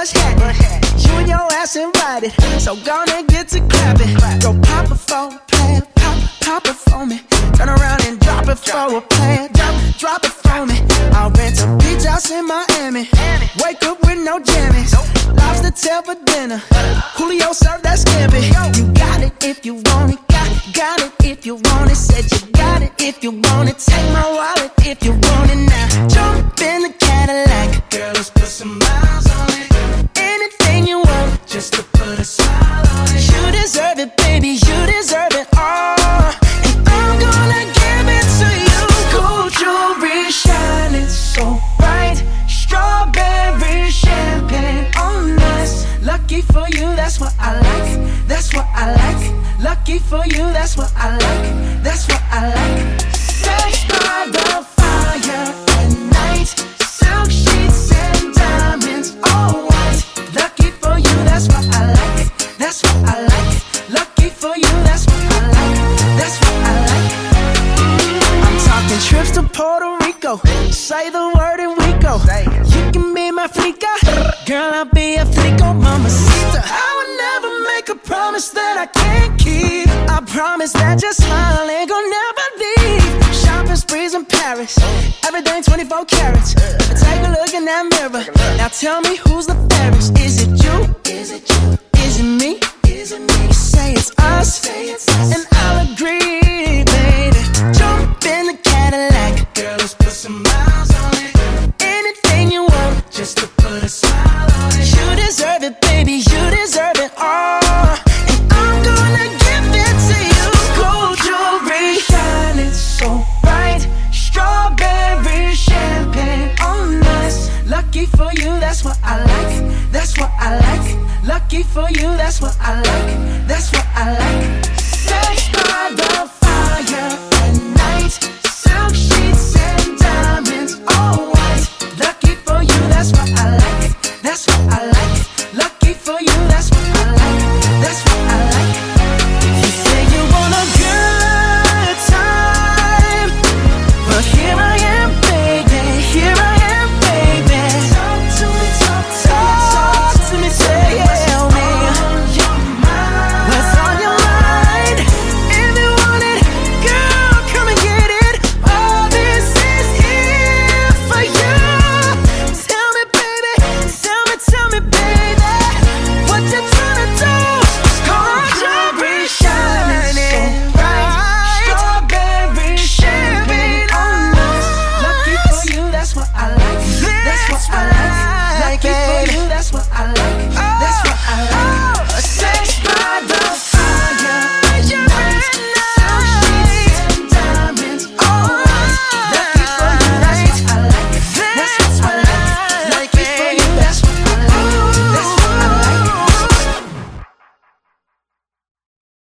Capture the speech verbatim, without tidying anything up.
bush hat. You and your ass invited, so gonna get to clapping. Go pop it for a plan, pop, pop it for me. Turn around and drop it for a plan, drop, drop it for me. I'll rent a beach house in Miami. Wake up with no jammies. Lobster tail for dinner. Julio served that scampi. You got it if you want it. Got, got it if you want it. Said you got it if you want it. Take my wallet if you want it now. Jump in the Cadillac. Girl, let's put some miles on it. Anything you want, just to put a smile on it. You deserve it, baby. You deserve it all. And I'm gonna give it to you. Gold jewelry shining so bright. Strawberry champagne on us. Lucky for you, that's what I like. That's what I like. Lucky for you, that's what I like. That's what I like. Sex by the fire at night. Silk sheets and diamonds, all white. Lucky for you, that's what I like. That's what I like. Lucky for you, that's what I like. That's what I like. I'm talking trips to Puerto Rico. Say the word and we go. You can be my flica. Girl, I'll be a flico, mamacita. I would never make a promise that I can't keep. I promise that your smile ain't gon' never leave. Shopping sprees in Paris. Everything twenty-four carats. Take a look in that mirror. Now tell me who's the fairest. Is it you? Is it you? Is it me? Is it me? Say it's us. Say it's us. And I'll agree, baby. Jump in the Cadillac. Girl, let's put some miles on it. Anything you want, just to put a smile on it. You deserve it, baby. You deserve it all. And I'm gonna give it to you. Gold jewelry shining so bright. Strawberry champagne on us. Lucky for you, that's what I like. That's what I like. Lucky for you, that's what I like. That's what I like.